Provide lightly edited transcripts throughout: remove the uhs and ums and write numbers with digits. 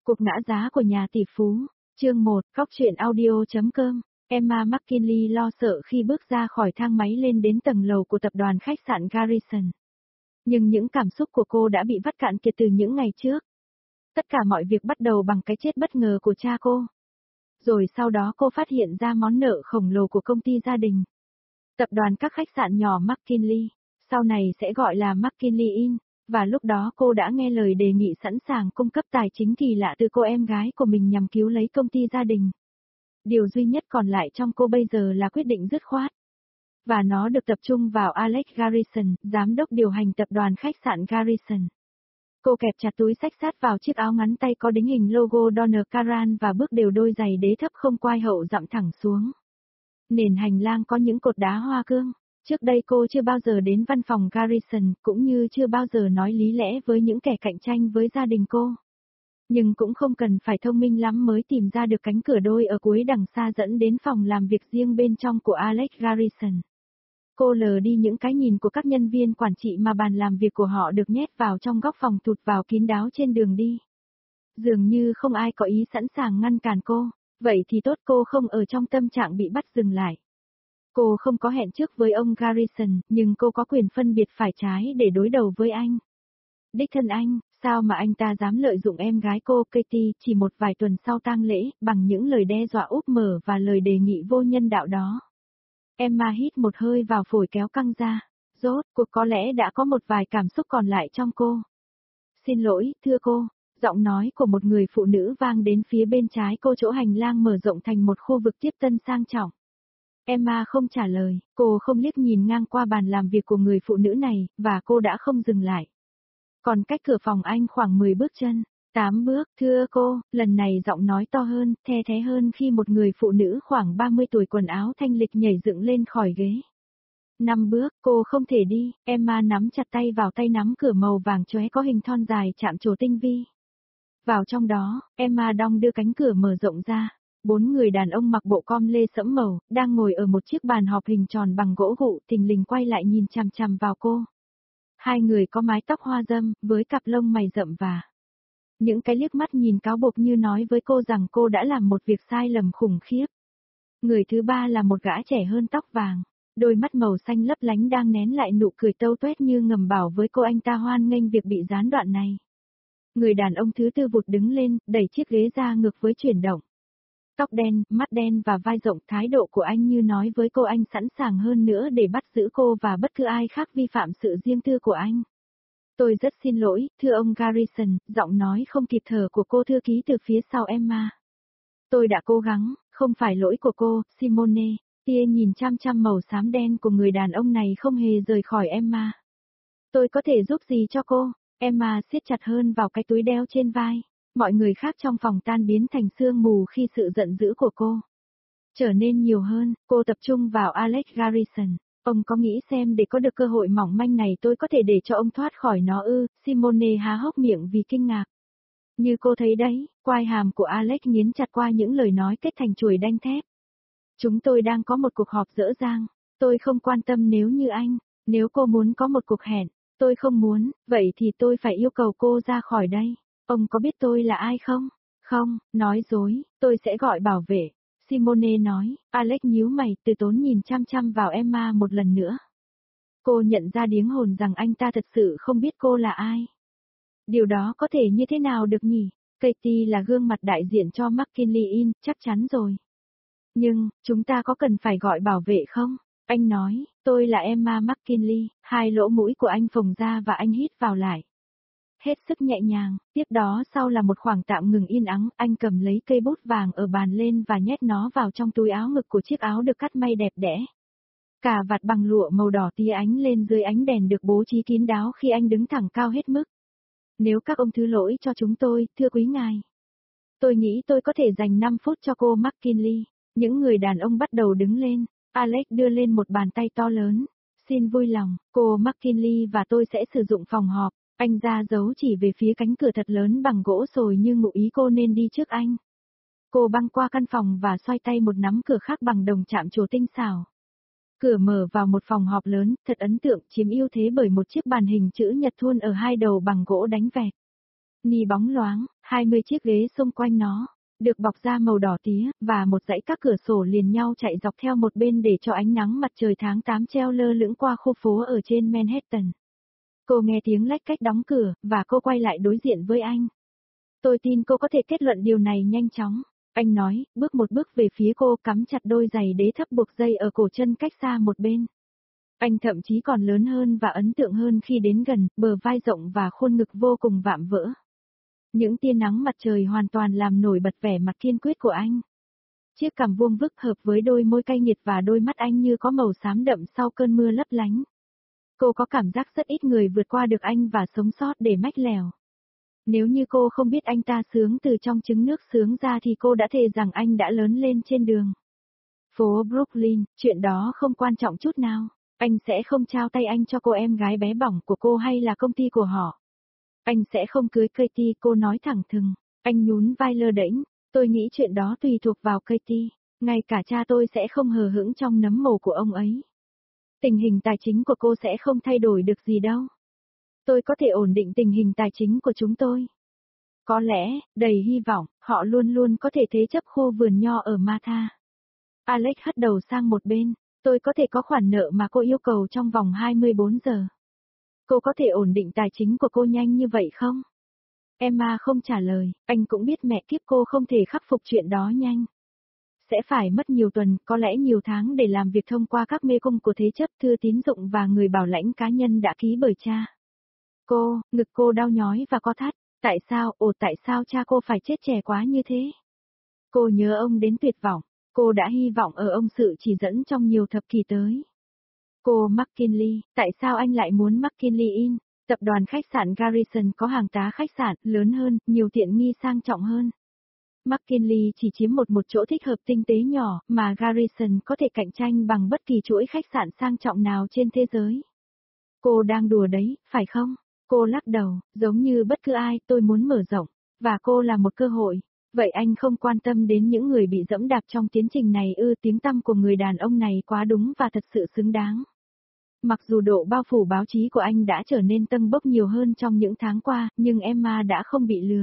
Cuộc ngã giá của nhà tỷ phú, chương 1, Cóc truyện audio.com. Emma McKinley lo sợ khi bước ra khỏi thang máy lên đến tầng lầu của tập đoàn khách sạn Garrison. Nhưng những cảm xúc của cô đã bị vắt cạn kiệt từ những ngày trước. Tất cả mọi việc bắt đầu bằng cái chết bất ngờ của cha cô. Rồi sau đó cô phát hiện ra món nợ khổng lồ của công ty gia đình. Tập đoàn các khách sạn nhỏ McKinley, sau này sẽ gọi là McKinley Inn. Và lúc đó cô đã nghe lời đề nghị sẵn sàng cung cấp tài chính kỳ lạ từ cô em gái của mình nhằm cứu lấy công ty gia đình. Điều duy nhất còn lại trong cô bây giờ là quyết định dứt khoát. Và nó được tập trung vào Alex Garrison, giám đốc điều hành tập đoàn khách sạn Garrison. Cô kẹp chặt túi xách sát vào chiếc áo ngắn tay có đính hình logo Donna Karan và bước đều đôi giày đế thấp không quai hậu dặm thẳng xuống. Nền hành lang có những cột đá hoa cương. Trước đây cô chưa bao giờ đến văn phòng Garrison, cũng như chưa bao giờ nói lý lẽ với những kẻ cạnh tranh với gia đình cô. Nhưng cũng không cần phải thông minh lắm mới tìm ra được cánh cửa đôi ở cuối đằng xa dẫn đến phòng làm việc riêng bên trong của Alex Garrison. Cô lờ đi những cái nhìn của các nhân viên quản trị mà bàn làm việc của họ được nhét vào trong góc phòng tụt vào kín đáo trên đường đi. Dường như không ai có ý sẵn sàng ngăn cản cô, vậy thì tốt cô không ở trong tâm trạng bị bắt dừng lại. Cô không có hẹn trước với ông Garrison, nhưng cô có quyền phân biệt phải trái để đối đầu với anh. Đích thân anh, sao mà anh ta dám lợi dụng em gái cô Katie chỉ một vài tuần sau tang lễ, bằng những lời đe dọa úp mở và lời đề nghị vô nhân đạo đó. Emma hít một hơi vào phổi kéo căng ra. Rốt cuộc có lẽ đã có một vài cảm xúc còn lại trong cô. Xin lỗi, thưa cô. Giọng nói của một người phụ nữ vang đến phía bên trái cô chỗ hành lang mở rộng thành một khu vực tiếp tân sang trọng. Emma không trả lời, cô không liếc nhìn ngang qua bàn làm việc của người phụ nữ này, và cô đã không dừng lại. Còn cách cửa phòng anh khoảng 10 bước chân, 8 bước, thưa cô, lần này giọng nói to hơn, the thé hơn khi một người phụ nữ khoảng 30 tuổi quần áo thanh lịch nhảy dựng lên khỏi ghế. 5 bước, cô không thể đi, Emma nắm chặt tay vào tay nắm cửa màu vàng chóe có hình thon dài chạm trổ tinh vi. Vào trong đó, Emma đong đưa cánh cửa mở rộng ra. 4 người đàn ông mặc bộ com lê sẫm màu, đang ngồi ở một chiếc bàn họp hình tròn bằng gỗ gụ, thình lình quay lại nhìn chằm chằm vào cô. 2 người có mái tóc hoa râm, với cặp lông mày rậm và những cái liếc mắt nhìn cáo buộc như nói với cô rằng cô đã làm một việc sai lầm khủng khiếp. Người thứ ba là một gã trẻ hơn tóc vàng, đôi mắt màu xanh lấp lánh đang nén lại nụ cười tâu tuét như ngầm bảo với cô anh ta hoan nghênh việc bị gián đoạn này. Người đàn ông thứ tư vụt đứng lên, đẩy chiếc ghế ra ngược với chuyển động. Tóc đen, mắt đen và vai rộng, thái độ của anh như nói với cô anh sẵn sàng hơn nữa để bắt giữ cô và bất cứ ai khác vi phạm sự riêng tư của anh. Tôi rất xin lỗi, thưa ông Garrison, giọng nói không kịp thở của cô thư ký từ phía sau Emma. Tôi đã cố gắng, không phải lỗi của cô, Simone. Tia nhìn chăm chăm màu xám đen của người đàn ông này không hề rời khỏi Emma. Tôi có thể giúp gì cho cô? Emma siết chặt hơn vào cái túi đeo trên vai. Mọi người khác trong phòng tan biến thành sương mù khi sự giận dữ của cô trở nên nhiều hơn. Cô tập trung vào Alex Garrison. Ông có nghĩ xem để có được cơ hội mỏng manh này tôi có thể để cho ông thoát khỏi nó ư? Simone há hốc miệng vì kinh ngạc. Như cô thấy đấy, quai hàm của Alex nghiến chặt qua những lời nói kết thành chuỗi đanh thép. Chúng tôi đang có một cuộc họp dở dang. Tôi không quan tâm nếu như anh. Nếu cô muốn có một cuộc hẹn, tôi không muốn, vậy thì tôi phải yêu cầu cô ra khỏi đây. Ông có biết tôi là ai không? Không, nói dối, tôi sẽ gọi bảo vệ. Simone nói. Alex nhíu mày, từ tốn nhìn chăm chăm vào Emma một lần nữa. Cô nhận ra điếng hồn rằng anh ta thật sự không biết cô là ai. Điều đó có thể như thế nào được nhỉ? Katie là gương mặt đại diện cho McKinley Inn, chắc chắn rồi. Nhưng, chúng ta có cần phải gọi bảo vệ không? Anh nói, tôi là Emma McKinley. Hai lỗ mũi của anh phồng ra và anh hít vào lại. Hết sức nhẹ nhàng, tiếp đó sau là một khoảng tạm ngừng yên ắng, anh cầm lấy cây bút vàng ở bàn lên và nhét nó vào trong túi áo ngực của chiếc áo được cắt may đẹp đẽ. Cà vạt bằng lụa màu đỏ tia ánh lên dưới ánh đèn được bố trí kín đáo khi anh đứng thẳng cao hết mức. Nếu các ông thứ lỗi cho chúng tôi, thưa quý ngài. Tôi nghĩ tôi có thể dành 5 phút cho cô McKinley. Những người đàn ông bắt đầu đứng lên. Alex đưa lên một bàn tay to lớn. Xin vui lòng, cô McKinley và tôi sẽ sử dụng phòng họp. Anh ra dấu chỉ về phía cánh cửa thật lớn bằng gỗ sồi như ngụ ý cô nên đi trước anh. Cô băng qua căn phòng và xoay tay một nắm cửa khác bằng đồng chạm trổ tinh xảo. Cửa mở vào một phòng họp lớn, thật ấn tượng, chiếm ưu thế bởi một chiếc bàn hình chữ nhật thuôn ở hai đầu bằng gỗ đánh vẹt. Ni bóng loáng, 20 chiếc ghế xung quanh nó, được bọc da màu đỏ tía, và một dãy các cửa sổ liền nhau chạy dọc theo một bên để cho ánh nắng mặt trời tháng 8 treo lơ lửng qua khu phố ở trên Manhattan. Cô nghe tiếng lách cách đóng cửa, và cô quay lại đối diện với anh. Tôi tin cô có thể kết luận điều này nhanh chóng. Anh nói, bước một bước về phía cô, cắm chặt đôi giày đế thấp buộc dây ở cổ chân cách xa một bên. Anh thậm chí còn lớn hơn và ấn tượng hơn khi đến gần, bờ vai rộng và khuôn ngực vô cùng vạm vỡ. Những tia nắng mặt trời hoàn toàn làm nổi bật vẻ mặt kiên quyết của anh. Chiếc cằm vuông vức hợp với đôi môi cay nghiệt và đôi mắt anh như có màu xám đậm sau cơn mưa lấp lánh. Cô có cảm giác rất ít người vượt qua được anh và sống sót để mách lèo. Nếu như cô không biết anh ta sướng từ trong trứng nước sướng ra thì cô đã thề rằng anh đã lớn lên trên đường phố Brooklyn, chuyện đó không quan trọng chút nào. Anh sẽ không trao tay anh cho cô em gái bé bỏng của cô hay là công ty của họ. Anh sẽ không cưới Katie, cô nói thẳng thừng. Anh nhún vai lơ đễnh, tôi nghĩ chuyện đó tùy thuộc vào Katie. Ngay cả cha tôi sẽ không hờ hững trong nấm mồ của ông ấy. Tình hình tài chính của cô sẽ không thay đổi được gì đâu. Tôi có thể ổn định tình hình tài chính của chúng tôi. Có lẽ, đầy hy vọng, họ luôn luôn có thể thế chấp khu vườn nho ở Martha. Alex hất đầu sang một bên. Tôi có thể có khoản nợ mà cô yêu cầu trong vòng 24 giờ. Cô có thể ổn định tài chính của cô nhanh như vậy không? Emma không trả lời, anh cũng biết mẹ kiếp cô không thể khắc phục chuyện đó nhanh. Sẽ phải mất nhiều tuần, có lẽ nhiều tháng để làm việc thông qua các mê cung của thế chấp, thư tín dụng và người bảo lãnh cá nhân đã ký bởi cha. Ngực cô đau nhói và co thắt. Tại sao cha cô phải chết trẻ quá như thế? Cô nhớ ông đến tuyệt vọng. Cô đã hy vọng ở ông sự chỉ dẫn trong nhiều thập kỷ tới. Cô McKinley, tại sao anh lại muốn McKinley Inn? Tập đoàn khách sạn Garrison có hàng tá khách sạn lớn hơn, nhiều tiện nghi sang trọng hơn. McKinley chỉ chiếm một chỗ thích hợp tinh tế nhỏ, mà Garrison có thể cạnh tranh bằng bất kỳ chuỗi khách sạn sang trọng nào trên thế giới. Cô đang đùa đấy, phải không? Cô lắc đầu, giống như bất cứ ai, tôi muốn mở rộng, và cô là một cơ hội. Vậy anh không quan tâm đến những người bị dẫm đạp trong tiến trình này ư? Tiếng tăm của người đàn ông này quá đúng và thật sự xứng đáng. Mặc dù độ bao phủ báo chí của anh đã trở nên tâng bốc nhiều hơn trong những tháng qua, nhưng Emma đã không bị lừa.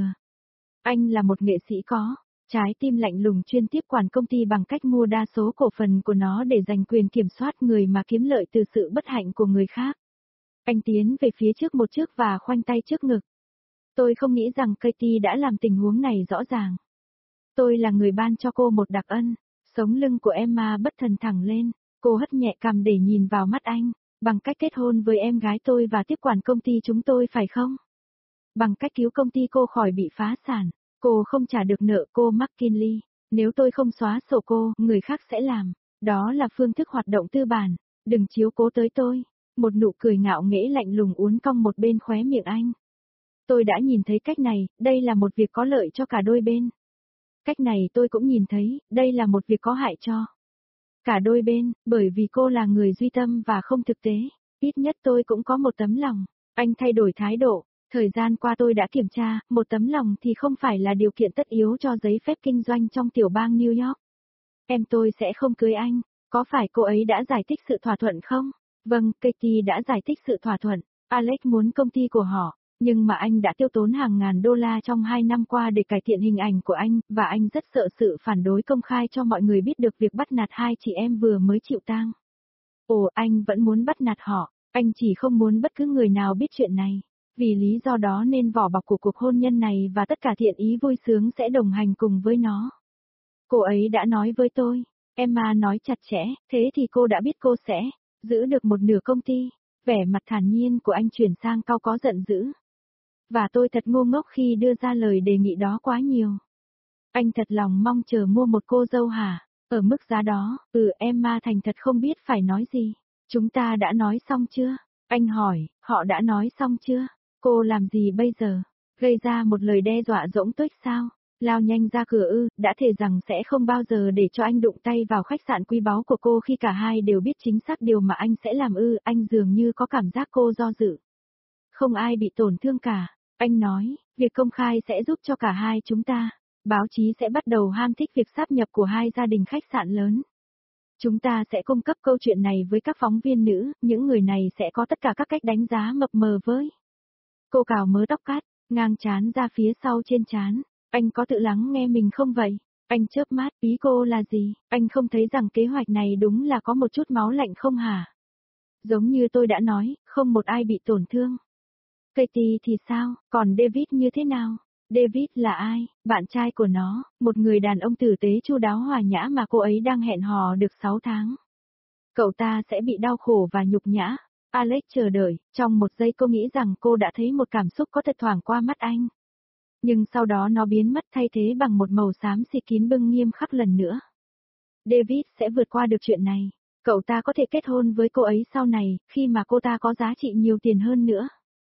Anh là một nghệ sĩ có trái tim lạnh lùng chuyên tiếp quản công ty bằng cách mua đa số cổ phần của nó để giành quyền kiểm soát người mà kiếm lợi từ sự bất hạnh của người khác. Anh tiến về phía trước một bước và khoanh tay trước ngực. Tôi không nghĩ rằng Katie đã làm tình huống này rõ ràng. Tôi là người ban cho cô một đặc ân. Sống lưng của Emma bất thần thẳng lên, cô hất nhẹ cằm để nhìn vào mắt anh. Bằng cách kết hôn với em gái tôi và tiếp quản công ty chúng tôi phải không? Bằng cách cứu công ty cô khỏi bị phá sản, cô không trả được nợ cô McKinley. Nếu tôi không xóa sổ cô, người khác sẽ làm. Đó là phương thức hoạt động tư bản. Đừng chiếu cố tới tôi. Một nụ cười ngạo nghễ lạnh lùng uốn cong một bên khóe miệng anh. Tôi đã nhìn thấy cách này, đây là một việc có lợi cho cả đôi bên. Cách này tôi cũng nhìn thấy, đây là một việc có hại cho cả đôi bên, bởi vì cô là người duy tâm và không thực tế. Ít nhất tôi cũng có một tấm lòng. Anh thay đổi thái độ. Thời gian qua tôi đã kiểm tra, một tấm lòng thì không phải là điều kiện tất yếu cho giấy phép kinh doanh trong tiểu bang New York. Em tôi sẽ không cưới anh. Có phải cô ấy đã giải thích sự thỏa thuận không? Vâng, Katie đã giải thích sự thỏa thuận. Alex muốn công ty của họ, nhưng mà anh đã tiêu tốn hàng ngàn đô la trong 2 năm qua để cải thiện hình ảnh của anh, và anh rất sợ sự phản đối công khai cho mọi người biết được việc bắt nạt hai chị em vừa mới chịu tang. Ồ, anh vẫn muốn bắt nạt họ, anh chỉ không muốn bất cứ người nào biết chuyện này. Vì lý do đó nên vỏ bọc của cuộc hôn nhân này và tất cả thiện ý vui sướng sẽ đồng hành cùng với nó. Cô ấy đã nói với tôi. Emma nói chặt chẽ, thế thì cô đã biết cô sẽ giữ được một nửa công ty. Vẻ mặt thản nhiên của anh chuyển sang cau có giận dữ. Và tôi thật ngu ngốc khi đưa ra lời đề nghị đó quá nhiều. Anh thật lòng mong chờ mua một cô dâu hả? Ở mức giá đó, Emma thành thật không biết phải nói gì. Chúng ta đã nói xong chưa? Anh hỏi, họ đã nói xong chưa? Cô làm gì bây giờ? Gây ra một lời đe dọa dỗng tuếch sao? Lao nhanh ra cửa đã thề rằng sẽ không bao giờ để cho anh đụng tay vào khách sạn quý báu của cô khi cả hai đều biết chính xác điều mà anh sẽ làm anh dường như có cảm giác cô do dự. Không ai bị tổn thương cả, anh nói, việc công khai sẽ giúp cho cả hai chúng ta. Báo chí sẽ bắt đầu ham thích việc sáp nhập của hai gia đình khách sạn lớn. Chúng ta sẽ cung cấp câu chuyện này với các phóng viên nữ, những người này sẽ có tất cả các cách đánh giá mập mờ với. Cô cào mớ tóc cát, ngang trán ra phía sau trên trán. Anh có tự lắng nghe mình không vậy? Anh chớp mắt, ý cô là gì? Anh không thấy rằng kế hoạch này đúng là có một chút máu lạnh không hả? Giống như tôi đã nói, không một ai bị tổn thương. Katie thì sao, còn David như thế nào? David là ai? Bạn trai của nó, một người đàn ông tử tế chu đáo hòa nhã mà cô ấy đang hẹn hò được 6 tháng. Cậu ta sẽ bị đau khổ và nhục nhã. Alex chờ đợi, trong một giây cô nghĩ rằng cô đã thấy một cảm xúc có thật thoảng qua mắt anh. Nhưng sau đó nó biến mất thay thế bằng một màu xám xịt kín bưng nghiêm khắc lần nữa. David sẽ vượt qua được chuyện này. Cậu ta có thể kết hôn với cô ấy sau này, khi mà cô ta có giá trị nhiều tiền hơn nữa.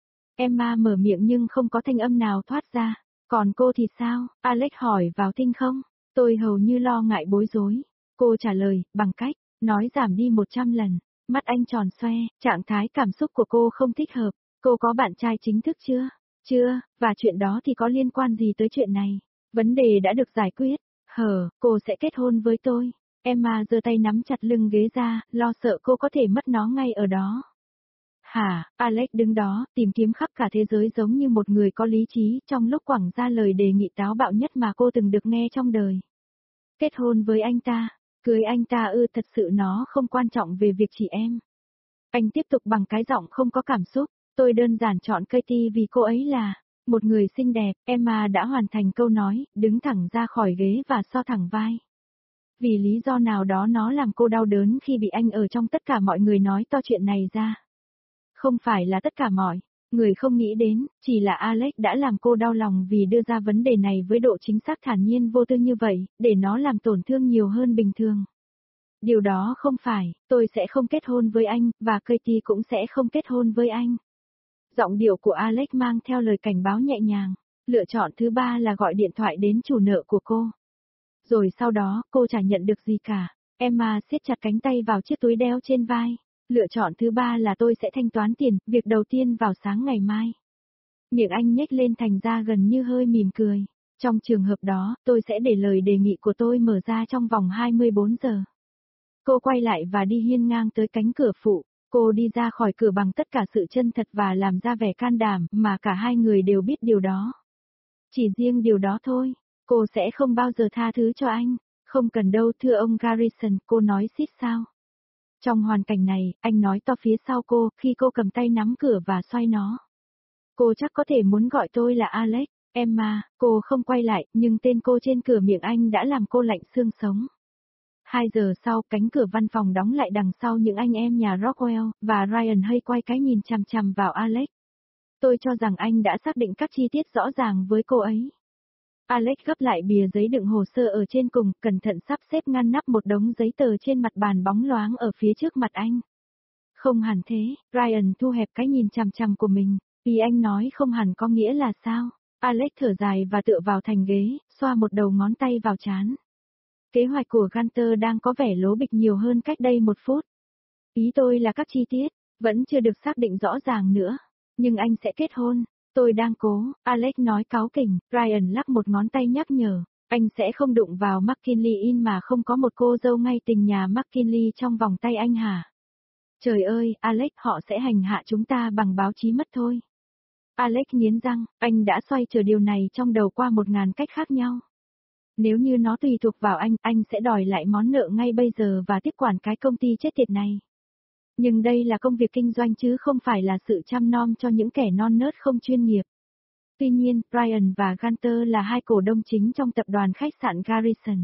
Emma mở miệng nhưng không có thanh âm nào thoát ra. Còn cô thì sao? Alex hỏi vào tinh không. Tôi hầu như lo ngại bối rối. Cô trả lời, bằng cách, nói giảm đi 100 lần. Mắt anh tròn xoe, trạng thái cảm xúc của cô không thích hợp. Cô có bạn trai chính thức chưa? Chưa, và chuyện đó thì có liên quan gì tới chuyện này? Vấn đề đã được giải quyết. Cô sẽ kết hôn với tôi. Emma giơ tay nắm chặt lưng ghế ra, lo sợ cô có thể mất nó ngay ở đó. Hả, Alex đứng đó, tìm kiếm khắp cả thế giới giống như một người có lý trí trong lúc quẳng ra lời đề nghị táo bạo nhất mà cô từng được nghe trong đời. Kết hôn với anh ta, cưới anh ta thật sự nó không quan trọng về việc chị em. Anh tiếp tục bằng cái giọng không có cảm xúc, tôi đơn giản chọn Katie vì cô ấy là một người xinh đẹp. Emma đã hoàn thành câu nói, đứng thẳng ra khỏi ghế và so thẳng vai. Vì lý do nào đó nó làm cô đau đớn khi bị anh ở trong tất cả mọi người nói to chuyện này ra. Không phải là tất cả mọi người không nghĩ đến, chỉ là Alex đã làm cô đau lòng vì đưa ra vấn đề này với độ chính xác thản nhiên vô tư như vậy, để nó làm tổn thương nhiều hơn bình thường. Điều đó không phải, tôi sẽ không kết hôn với anh, và Katie cũng sẽ không kết hôn với anh. Giọng điệu của Alex mang theo lời cảnh báo nhẹ nhàng. Lựa chọn thứ ba là gọi điện thoại đến chủ nợ của cô. Rồi sau đó, cô chả nhận được gì cả. Emma siết chặt cánh tay vào chiếc túi đeo trên vai. Lựa chọn thứ ba là tôi sẽ thanh toán tiền, việc đầu tiên vào sáng ngày mai. Miệng anh nhếch lên thành ra gần như hơi mỉm cười. Trong trường hợp đó, tôi sẽ để lời đề nghị của tôi mở ra trong vòng 24 giờ. Cô quay lại và đi hiên ngang tới cánh cửa phụ. Cô đi ra khỏi cửa bằng tất cả sự chân thật và làm ra vẻ can đảm, mà cả hai người đều biết điều đó. Chỉ riêng điều đó thôi, cô sẽ không bao giờ tha thứ cho anh. Không cần đâu thưa ông Garrison, cô nói xít sao. Trong hoàn cảnh này, anh nói to phía sau cô, khi cô cầm tay nắm cửa và xoay nó. Cô chắc có thể muốn gọi tôi là Alex. Emma, cô không quay lại, nhưng tên cô trên cửa miệng anh đã làm cô lạnh xương sống. 2 giờ sau, cánh cửa văn phòng đóng lại đằng sau những anh em nhà Rockwell, và Ryan hay quay cái nhìn chằm chằm vào Alex. Tôi cho rằng anh đã xác định các chi tiết rõ ràng với cô ấy. Alex gấp lại bìa giấy đựng hồ sơ ở trên cùng, cẩn thận sắp xếp ngăn nắp một đống giấy tờ trên mặt bàn bóng loáng ở phía trước mặt anh. Không hẳn thế, Ryan thu hẹp cái nhìn chằm chằm của mình. Ý anh nói không hẳn có nghĩa là sao? Alex thở dài và tựa vào thành ghế, xoa một đầu ngón tay vào trán. Kế hoạch của Gunter đang có vẻ lố bịch nhiều hơn cách đây 1 phút. Ý tôi là các chi tiết, vẫn chưa được xác định rõ ràng nữa. Nhưng anh sẽ kết hôn. Tôi đang cố, Alex nói cáu kỉnh. Ryan lắc một ngón tay nhắc nhở. Anh sẽ không đụng vào McKinley In mà không có một cô dâu ngay tình nhà McKinley trong vòng tay anh hả? Trời ơi, Alex, họ sẽ hành hạ chúng ta bằng báo chí mất thôi. Alex nghiến răng, anh đã xoay trở điều này trong đầu qua 1000 cách khác nhau. Nếu như nó tùy thuộc vào anh sẽ đòi lại món nợ ngay bây giờ và tiếp quản cái công ty chết tiệt này. Nhưng đây là công việc kinh doanh chứ không phải là sự chăm nom cho những kẻ non nớt không chuyên nghiệp. Tuy nhiên, Brian và Gunter là hai cổ đông chính trong tập đoàn khách sạn Garrison.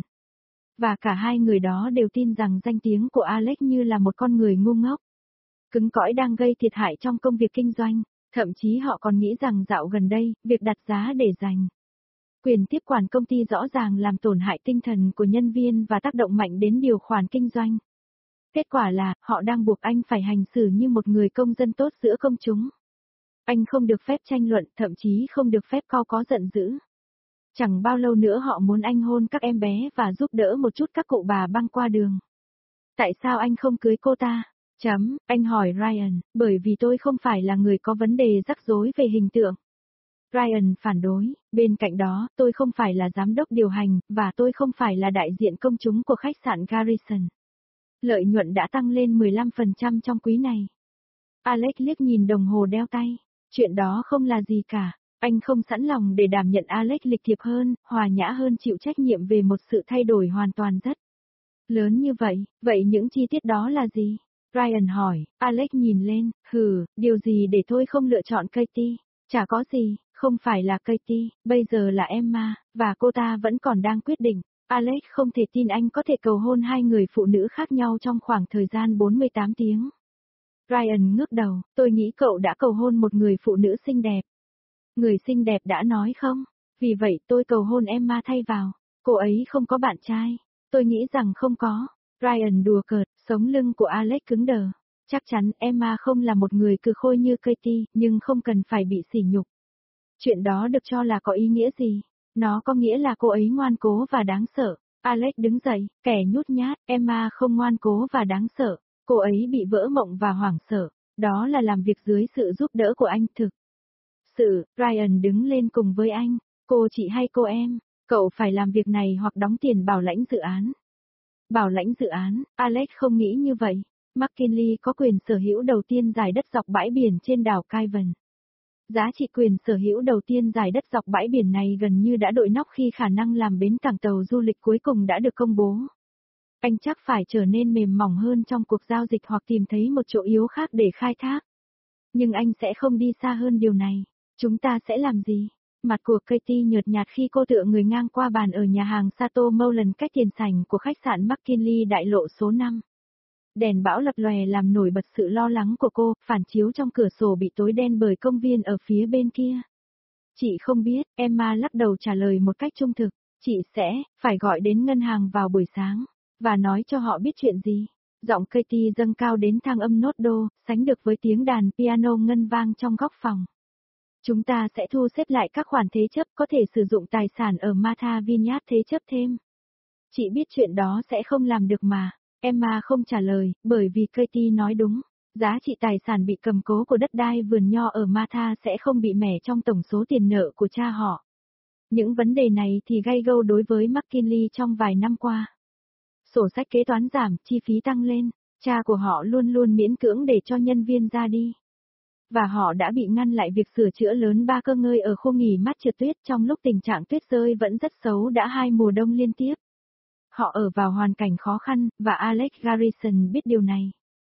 Và cả hai người đó đều tin rằng danh tiếng của Alex như là một con người ngu ngốc. Cứng cỏi đang gây thiệt hại trong công việc kinh doanh. Thậm chí họ còn nghĩ rằng dạo gần đây, việc đặt giá để giành quyền tiếp quản công ty rõ ràng làm tổn hại tinh thần của nhân viên và tác động mạnh đến điều khoản kinh doanh. Kết quả là, họ đang buộc anh phải hành xử như một người công dân tốt giữa công chúng. Anh không được phép tranh luận, thậm chí không được phép có giận dữ. Chẳng bao lâu nữa họ muốn anh hôn các em bé và giúp đỡ một chút các cụ bà băng qua đường. Tại sao anh không cưới cô ta? Anh hỏi Ryan, bởi vì tôi không phải là người có vấn đề rắc rối về hình tượng. Ryan phản đối, bên cạnh đó, tôi không phải là giám đốc điều hành, và tôi không phải là đại diện công chúng của khách sạn Garrison. Lợi nhuận đã tăng lên 15% trong quý này. Alex liếc nhìn đồng hồ đeo tay. Chuyện đó không là gì cả. Anh không sẵn lòng để đảm nhận Alex lịch thiệp hơn, hòa nhã hơn, chịu trách nhiệm về một sự thay đổi hoàn toàn rất lớn như vậy. Vậy những chi tiết đó là gì? Ryan hỏi. Alex nhìn lên, điều gì để tôi không lựa chọn Katie? Chả có gì, không phải là Katie, bây giờ là Emma, và cô ta vẫn còn đang quyết định. Alex không thể tin anh có thể cầu hôn hai người phụ nữ khác nhau trong khoảng thời gian 48 tiếng. Ryan ngước đầu, tôi nghĩ cậu đã cầu hôn một người phụ nữ xinh đẹp. Người xinh đẹp đã nói không? Vì vậy tôi cầu hôn Emma thay vào. Cô ấy không có bạn trai. Tôi nghĩ rằng không có. Ryan đùa cợt, sống lưng của Alex cứng đờ. Chắc chắn Emma không là một người cừ khôi như Katie, nhưng không cần phải bị sỉ nhục. Chuyện đó được cho là có ý nghĩa gì? Nó có nghĩa là cô ấy ngoan cố và đáng sợ. Alex đứng dậy, kẻ nhút nhát, Emma không ngoan cố và đáng sợ. Cô ấy bị vỡ mộng và hoảng sợ. Đó là làm việc dưới sự giúp đỡ của anh thực. Ryan đứng lên cùng với anh. Cô chị hay cô em, cậu phải làm việc này hoặc đóng tiền bảo lãnh dự án. Bảo lãnh dự án, Alex không nghĩ như vậy. McKinley có quyền sở hữu đầu tiên dải đất dọc bãi biển trên đảo Kaivan. Giá trị quyền sở hữu đầu tiên dải đất dọc bãi biển này gần như đã đội nóc khi khả năng làm bến cảng tàu du lịch cuối cùng đã được công bố. Anh chắc phải trở nên mềm mỏng hơn trong cuộc giao dịch hoặc tìm thấy một chỗ yếu khác để khai thác. Nhưng anh sẽ không đi xa hơn điều này. Chúng ta sẽ làm gì? Mặt của Katie nhợt nhạt khi cô tựa người ngang qua bàn ở nhà hàng Chateau Moulin cách tiền sảnh của khách sạn McKinley đại lộ số 5. Đèn bão lập lòe làm nổi bật sự lo lắng của cô, phản chiếu trong cửa sổ bị tối đen bởi công viên ở phía bên kia. Chị không biết, Emma lắc đầu trả lời một cách trung thực. Chị sẽ phải gọi đến ngân hàng vào buổi sáng, và nói cho họ biết chuyện gì. Giọng Katie dâng cao đến thang âm nốt đô, sánh được với tiếng đàn piano ngân vang trong góc phòng. Chúng ta sẽ thu xếp lại các khoản thế chấp có thể sử dụng tài sản ở Martha Vineyard thế chấp thêm. Chị biết chuyện đó sẽ không làm được mà. Emma không trả lời, bởi vì Katie nói đúng. Giá trị tài sản bị cầm cố của đất đai vườn nho ở Martha sẽ không bị mẻ trong tổng số tiền nợ của cha họ. Những vấn đề này thì gay go đối với McKinley trong vài năm qua. Sổ sách kế toán giảm, chi phí tăng lên, cha của họ luôn luôn miễn cưỡng để cho nhân viên ra đi. Và họ đã bị ngăn lại việc sửa chữa lớn 3 cơ ngơi ở khu nghỉ mát trượt tuyết trong lúc tình trạng tuyết rơi vẫn rất xấu đã 2 mùa đông liên tiếp. Họ ở vào hoàn cảnh khó khăn, và Alex Garrison biết điều này.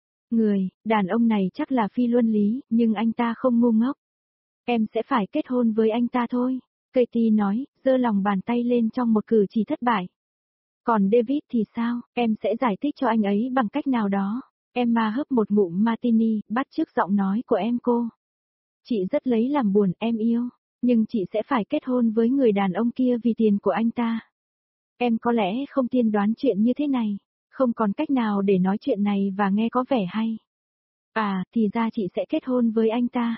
Đàn ông này chắc là phi luân lý, nhưng anh ta không ngu ngốc. Em sẽ phải kết hôn với anh ta thôi, Katie nói, giơ lòng bàn tay lên trong một cử chỉ thất bại. Còn David thì sao, em sẽ giải thích cho anh ấy bằng cách nào đó. Emma hớp một ngụm martini, bắt chước giọng nói của em cô. Chị rất lấy làm buồn, em yêu, nhưng chị sẽ phải kết hôn với người đàn ông kia vì tiền của anh ta. Em có lẽ không tiên đoán chuyện như thế này, không còn cách nào để nói chuyện này và nghe có vẻ hay. À, thì ra chị sẽ kết hôn với anh ta.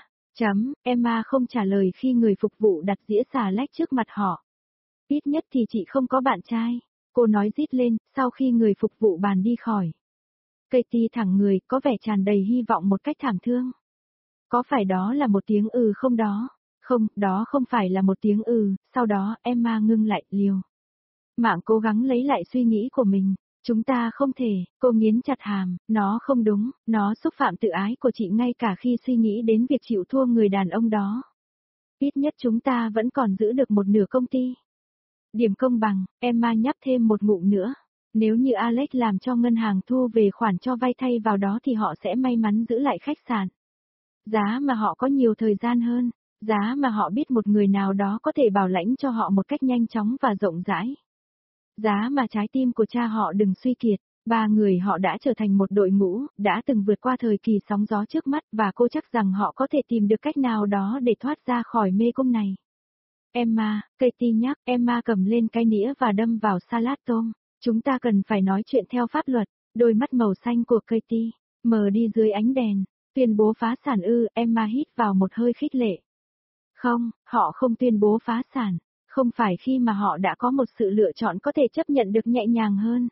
Emma không trả lời khi người phục vụ đặt dĩa xà lách trước mặt họ. Ít nhất thì chị không có bạn trai, cô nói rít lên, sau khi người phục vụ bàn đi khỏi. Katie thẳng người, có vẻ tràn đầy hy vọng một cách thảm thương. Có phải đó là một tiếng không đó? Không, đó không phải là một tiếng sau đó Emma ngưng lại, liều mạng cố gắng lấy lại suy nghĩ của mình. Chúng ta không thể, cô nghiến chặt hàm, nó không đúng, nó xúc phạm tự ái của chị ngay cả khi suy nghĩ đến việc chịu thua người đàn ông đó. Ít nhất chúng ta vẫn còn giữ được một nửa công ty. Điểm công bằng, Emma nhấp thêm một ngụm nữa. Nếu như Alex làm cho ngân hàng thu về khoản cho vay thay vào đó thì họ sẽ may mắn giữ lại khách sạn. Giá mà họ có nhiều thời gian hơn, giá mà họ biết một người nào đó có thể bảo lãnh cho họ một cách nhanh chóng và rộng rãi. Giá mà trái tim của cha họ đừng suy kiệt, 3 người họ đã trở thành một đội ngũ, đã từng vượt qua thời kỳ sóng gió trước mắt và cô chắc rằng họ có thể tìm được cách nào đó để thoát ra khỏi mê cung này. Emma, Katie nhắc, Emma cầm lên cái nĩa và đâm vào salad tôm. Chúng ta cần phải nói chuyện theo pháp luật, đôi mắt màu xanh của Katie, mờ đi dưới ánh đèn, tuyên bố phá sản Emma hít vào một hơi khích lệ. Không, họ không tuyên bố phá sản, không phải khi mà họ đã có một sự lựa chọn có thể chấp nhận được nhẹ nhàng hơn.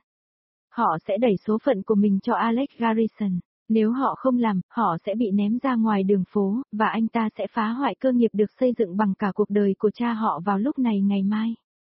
Họ sẽ đẩy số phận của mình cho Alex Garrison. Nếu họ không làm, họ sẽ bị ném ra ngoài đường phố, và anh ta sẽ phá hoại cơ nghiệp được xây dựng bằng cả cuộc đời của cha họ vào lúc này ngày mai.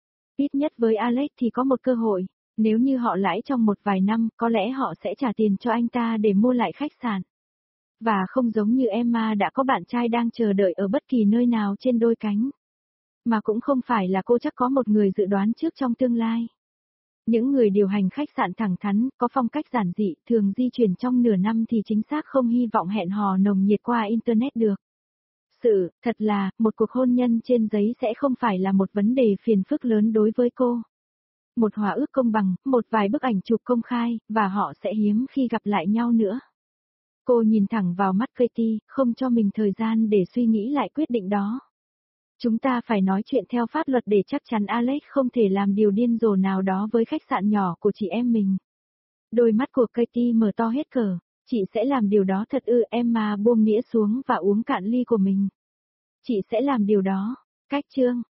Ít nhất với Alex thì có một cơ hội, nếu như họ lãi trong một vài năm, có lẽ họ sẽ trả tiền cho anh ta để mua lại khách sạn. Và không giống như Emma đã có bạn trai đang chờ đợi ở bất kỳ nơi nào trên đôi cánh. Mà cũng không phải là cô chắc có một người dự đoán trước trong tương lai. Những người điều hành khách sạn thẳng thắn, có phong cách giản dị, thường di chuyển trong nửa năm thì chính xác không hy vọng hẹn hò nồng nhiệt qua Internet được. Thật là, một cuộc hôn nhân trên giấy sẽ không phải là một vấn đề phiền phức lớn đối với cô. Một hòa ước công bằng, một vài bức ảnh chụp công khai, và họ sẽ hiếm khi gặp lại nhau nữa. Cô nhìn thẳng vào mắt Katie, không cho mình thời gian để suy nghĩ lại quyết định đó. Chúng ta phải nói chuyện theo pháp luật để chắc chắn Alex không thể làm điều điên rồ nào đó với khách sạn nhỏ của chị em mình. Đôi mắt của Katie mở to hết cỡ. Chị sẽ làm điều đó thật ư? Emma buông nĩa xuống và uống cạn ly của mình. Chị sẽ làm điều đó. Cách chương